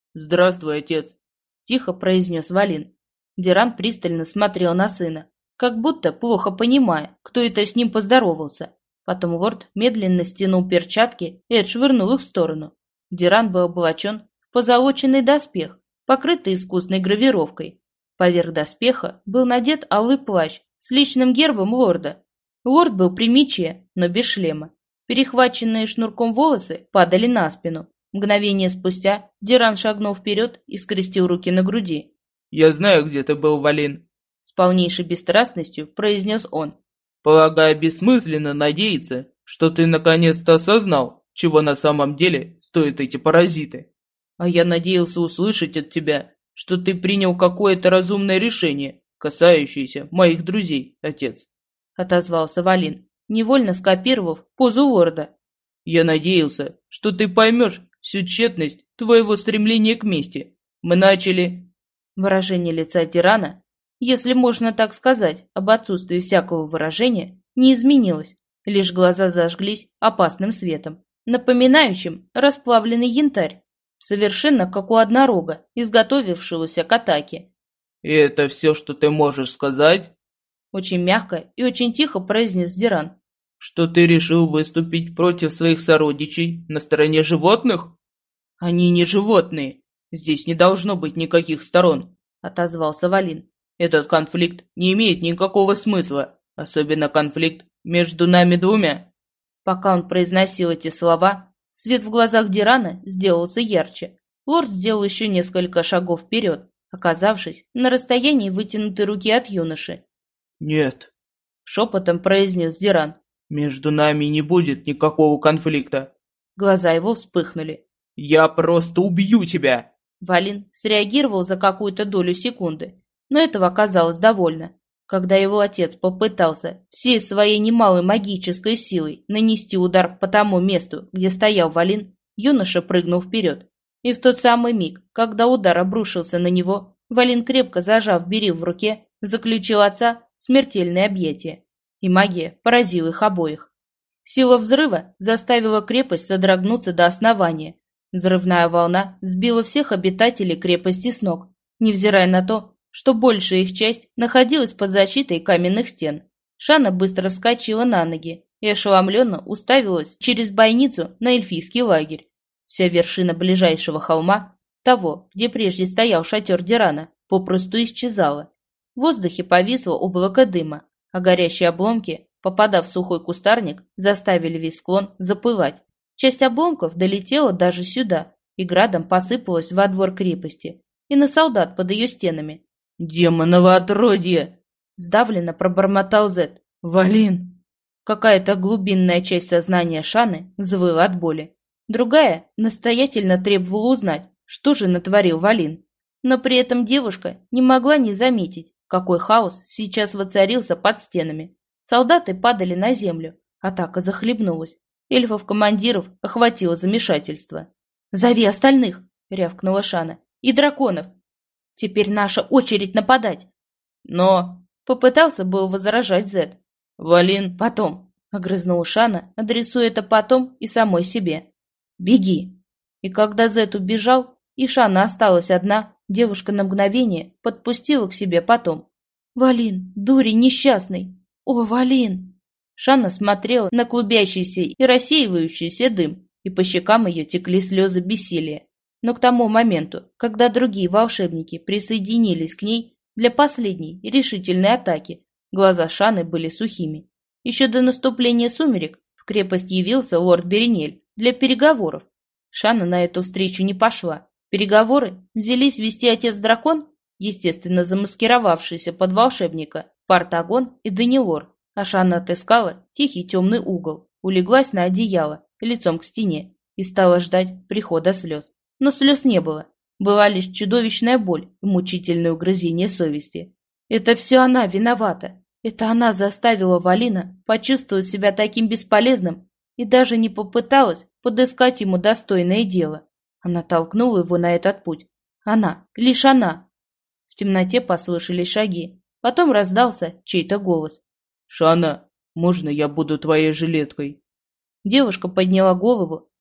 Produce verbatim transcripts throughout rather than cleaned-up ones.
«Здравствуй, отец», — тихо произнес Валин. Диран пристально смотрел на сына, как будто плохо понимая, кто это с ним поздоровался. Потом лорд медленно стянул перчатки и отшвырнул их в сторону. Диран был облачен в позолоченный доспех, покрытый искусной гравировкой. Поверх доспеха был надет алый плащ с личным гербом лорда. Лорд был при мече, но без шлема. Перехваченные шнурком волосы падали на спину. Мгновение спустя Диран шагнул вперед и скрестил руки на груди. «Я знаю, где ты был, Валин», — с полнейшей бесстрастностью произнес он. «Полагаю, бессмысленно надеяться, что ты наконец-то осознал, чего на самом деле стоят эти паразиты. А я надеялся услышать от тебя, что ты принял какое-то разумное решение, касающееся моих друзей, отец», — отозвался Валин, невольно скопировав позу лорда. «Я надеялся, что ты поймешь всю тщетность твоего стремления к мести. Мы начали...» Выражение лица Дирана, если можно так сказать, об отсутствии всякого выражения, не изменилось, лишь глаза зажглись опасным светом, напоминающим расплавленный янтарь, совершенно как у однорога, изготовившегося к атаке. «И это все, что ты можешь сказать?» Очень мягко и очень тихо произнес Диран. «Что ты решил выступить против своих сородичей на стороне животных?» «Они не животные. Здесь не должно быть никаких сторон», — отозвался Валин. «Этот конфликт не имеет никакого смысла, особенно конфликт между нами двумя». Пока он произносил эти слова, свет в глазах Дирана сделался ярче. Лорд сделал еще несколько шагов вперед, оказавшись на расстоянии вытянутой руки от юноши. «Нет», — шепотом произнес Диран. «Между нами не будет никакого конфликта». Глаза его вспыхнули. «Я просто убью тебя!» Валин среагировал за какую-то долю секунды, но этого оказалось довольно. Когда его отец попытался всей своей немалой магической силой нанести удар по тому месту, где стоял Валин, юноша прыгнул вперед. И в тот самый миг, когда удар обрушился на него, Валин, крепко зажав берил в руке, заключил отца в смертельное объятие. И магия поразила их обоих. Сила взрыва заставила крепость содрогнуться до основания. Взрывная волна сбила всех обитателей крепости с ног, невзирая на то, что большая их часть находилась под защитой каменных стен. Шана быстро вскочила на ноги и ошеломленно уставилась через бойницу на эльфийский лагерь. Вся вершина ближайшего холма, того, где прежде стоял шатер Дирана, попросту исчезала. В воздухе повисло облако дыма, а горящие обломки, попадав в сухой кустарник, заставили весь склон запылать. Часть обломков долетела даже сюда и градом посыпалась во двор крепости и на солдат под ее стенами. «Демоново отродье!» — сдавленно пробормотал Зет. «Валин!» Какая-то глубинная часть сознания Шаны взвыла от боли. Другая настоятельно требовала узнать, что же натворил Валин. Но при этом девушка не могла не заметить, какой хаос сейчас воцарился под стенами. Солдаты падали на землю, атака захлебнулась. Эльфов-командиров охватило замешательство. «Зови остальных!» — рявкнула Шана. «И драконов! Теперь наша очередь нападать!» «Но...» — попытался был возражать Зет. «Валин...» «Потом!» — огрызнула Шана, адресуя это потом и самой себе. «Беги!» И когда Зет убежал, и Шана осталась одна, девушка на мгновение подпустила к себе потом. «Валин, дури несчастный! О, Валин!» Шана смотрела на клубящийся и рассеивающийся дым, и по щекам ее текли слезы бессилия. Но к тому моменту, когда другие волшебники присоединились к ней для последней решительной атаки, глаза Шаны были сухими. Еще до наступления сумерек в крепость явился лорд Беренель для переговоров. Шана на эту встречу не пошла. Переговоры взялись вести отец-дракон, естественно замаскировавшийся под волшебника, Партагон и Данилор. А Шана отыскала тихий темный угол, улеглась на одеяло, лицом к стене, и стала ждать прихода слез. Но слез не было. Была лишь чудовищная боль и мучительное угрызение совести. Это все она виновата. Это она заставила Валина почувствовать себя таким бесполезным и даже не попыталась подыскать ему достойное дело. Она толкнула его на этот путь. Она, лишь она. В темноте послышались шаги. Потом раздался чей-то голос. «Шана, можно я буду твоей жилеткой?» Девушка подняла голову,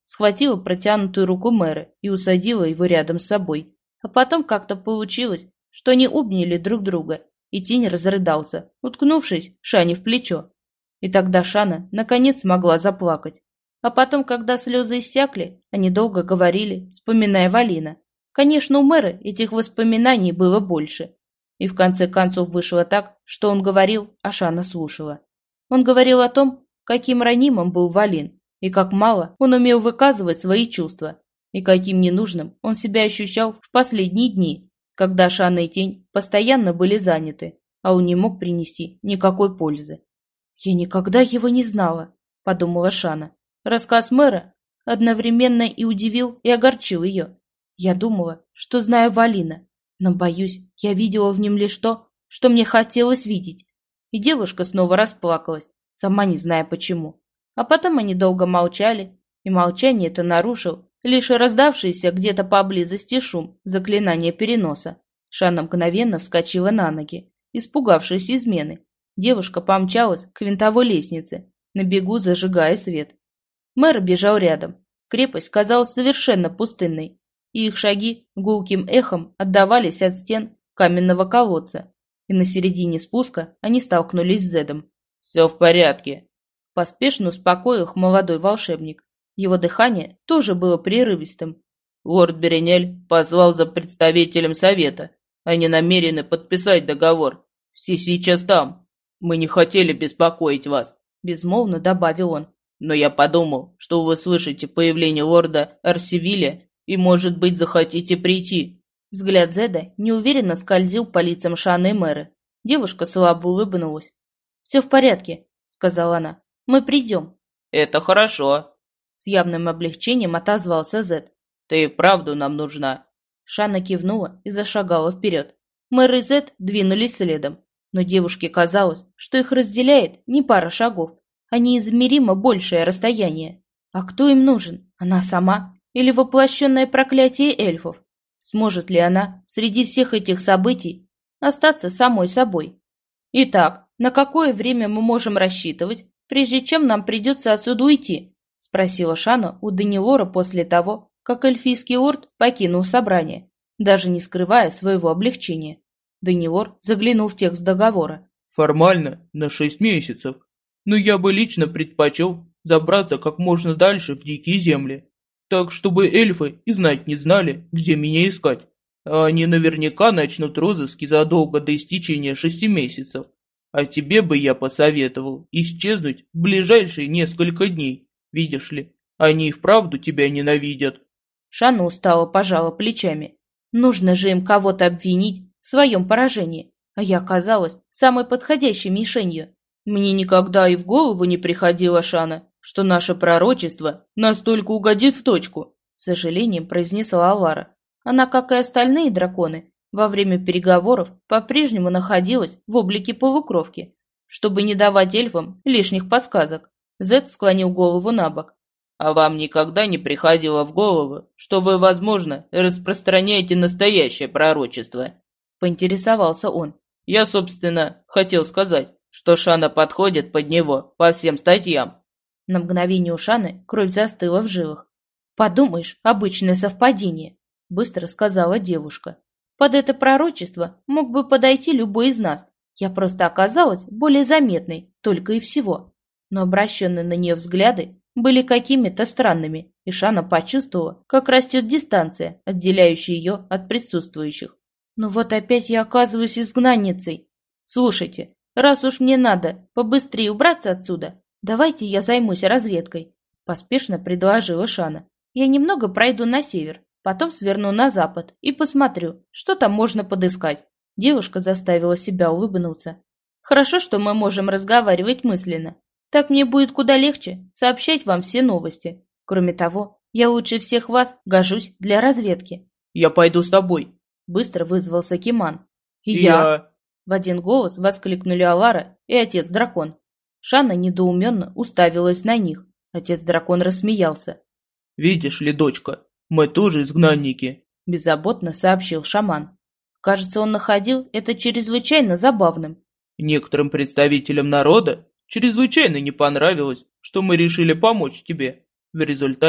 схватила протянутую руку мэра и усадила его рядом с собой. А потом как-то получилось, что они обняли друг друга, и Тень разрыдался, уткнувшись Шане в плечо. И тогда Шана наконец смогла заплакать. А потом, когда слезы иссякли, они долго говорили, вспоминая Валина. Конечно, у мэра этих воспоминаний было больше. И в конце концов вышло так, что он говорил, а Шана слушала. Он говорил о том, каким ранимым был Валин, и как мало он умел выказывать свои чувства, и каким ненужным он себя ощущал в последние дни, когда Шана и Тень постоянно были заняты, а он не мог принести никакой пользы. «Я никогда его не знала», — подумала Шана. Рассказ мэра одновременно и удивил, и огорчил ее. Я думала, что знаю Валина, но, боюсь, я видела в нем лишь то, что мне хотелось видеть. И девушка снова расплакалась, сама не зная почему. А потом они долго молчали, и молчание это нарушил лишь раздавшийся где-то поблизости шум заклинания переноса. Шана мгновенно вскочила на ноги, испугавшись измены. Девушка помчалась к винтовой лестнице, на бегу зажигая свет. Мэр бежал рядом. Крепость казалась совершенно пустынной, и их шаги гулким эхом отдавались от стен каменного колодца. И на середине спуска они столкнулись с Зедом. «Все в порядке», — поспешно успокоил их молодой волшебник. Его дыхание тоже было прерывистым. «Лорд Беренель позвал за представителем совета. Они намерены подписать договор. Все сейчас там. Мы не хотели беспокоить вас», — безмолвно добавил он. «Но я подумал, что вы слышите появление лорда Арсевиля и, может быть, захотите прийти». Взгляд Зеда неуверенно скользил по лицам Шаны и мэра. Девушка слабо улыбнулась. «Все в порядке», — сказала она. «Мы придем». «Это хорошо», — с явным облегчением отозвался Зед. «Ты и вправду нам нужна». Шана кивнула и зашагала вперед. Мэр и Зед двинулись следом, но девушке казалось, что их разделяет не пара шагов, а неизмеримо большее расстояние. А кто им нужен? Она сама? Или воплощенное проклятие эльфов? Сможет ли она среди всех этих событий остаться самой собой? Итак, на какое время мы можем рассчитывать, прежде чем нам придется отсюда уйти? Спросила Шана у Данилора после того, как эльфийский лорд покинул собрание, даже не скрывая своего облегчения. Данилор заглянул в текст договора. «Формально на шесть месяцев, но я бы лично предпочел забраться как можно дальше в дикие земли, так чтобы эльфы и знать не знали, где меня искать. А они наверняка начнут розыски задолго до истечения шести месяцев. А тебе бы я посоветовал исчезнуть в ближайшие несколько дней. Видишь ли, они и вправду тебя ненавидят». Шана устало пожала плечами. Нужно же им кого-то обвинить в своем поражении, а я оказалась самой подходящей мишенью. Мне никогда и в голову не приходило, Шана, что наше пророчество настолько угодит в точку, с сожалением произнесла Алара. Она, как и остальные драконы, во время переговоров по-прежнему находилась в облике полукровки, чтобы не давать эльфам лишних подсказок. Зед склонил голову на бок. «А вам никогда не приходило в голову, что вы, возможно, распространяете настоящее пророчество?» — поинтересовался он. «Я, собственно, хотел сказать, что Шана подходит под него по всем статьям». На мгновение у Шаны кровь застыла в жилах. «Подумаешь, обычное совпадение», — быстро сказала девушка. «Под это пророчество мог бы подойти любой из нас. Я просто оказалась более заметной, только и всего». Но обращенные на нее взгляды были какими-то странными, и Шана почувствовала, как растет дистанция, отделяющая ее от присутствующих. «Ну вот опять я оказываюсь изгнанницей. Слушайте, раз уж мне надо побыстрее убраться отсюда, давайте я займусь разведкой», — поспешно предложила Шана. «Я немного пройду на север, потом сверну на запад и посмотрю, что там можно подыскать». Девушка заставила себя улыбнуться. «Хорошо, что мы можем разговаривать мысленно. Так мне будет куда легче сообщать вам все новости. Кроме того, я лучше всех вас гожусь для разведки». «Я пойду с тобой», — быстро вызвался Киман. «И я...», я... В один голос воскликнули Алара и отец-дракон. Шана недоуменно уставилась на них. Отец-дракон рассмеялся. «Видишь ли, дочка, мы тоже изгнанники», — беззаботно сообщил шаман. Кажется, он находил это чрезвычайно забавным. «Некоторым представителям народа чрезвычайно не понравилось, что мы решили помочь тебе. В результате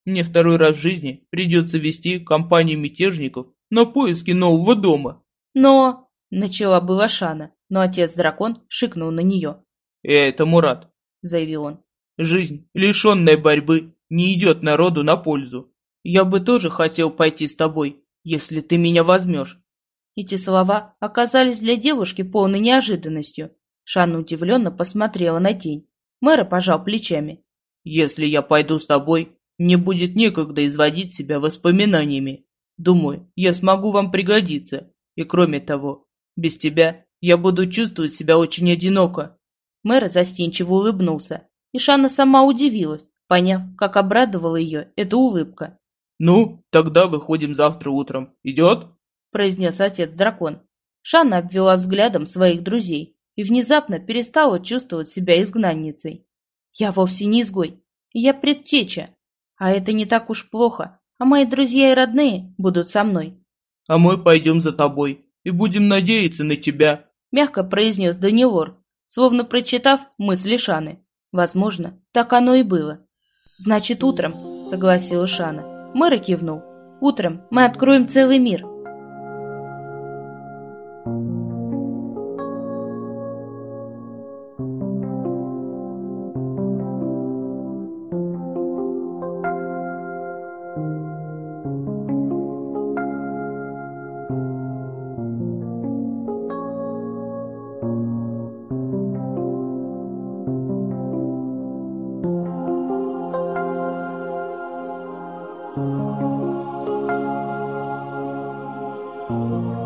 Мне второй раз в жизни придется вести компанию мятежников на поиски нового дома. Но... Начала была Шана, но отец-дракон шикнул на нее. «Я это Мурат», — заявил он. «Жизнь, лишенная борьбы, не идет народу на пользу. Я бы тоже хотел пойти с тобой, если ты меня возьмешь». Эти слова оказались для девушки полной неожиданностью. Шана удивленно посмотрела на тень. Мэр пожал плечами. «Если я пойду с тобой, мне будет некогда изводить себя воспоминаниями. Думаю, я смогу вам пригодиться. И кроме того, без тебя я буду чувствовать себя очень одиноко». Мэр застенчиво улыбнулся, и Шана сама удивилась, поняв, как обрадовала ее эта улыбка. «Ну, тогда выходим завтра утром. Идет?» — произнес отец-дракон. Шана обвела взглядом своих друзей и внезапно перестала чувствовать себя изгнанницей. «Я вовсе не изгой, я предтеча. А это не так уж плохо, а мои друзья и родные будут со мной». «А мы пойдем за тобой и будем надеяться на тебя», — мягко произнес Данилор, словно прочитав мысли Шаны. Возможно, так оно и было. «Значит, утром», — согласилась Шана. Мэр кивнул. «Утром мы откроем целый мир». Thank you.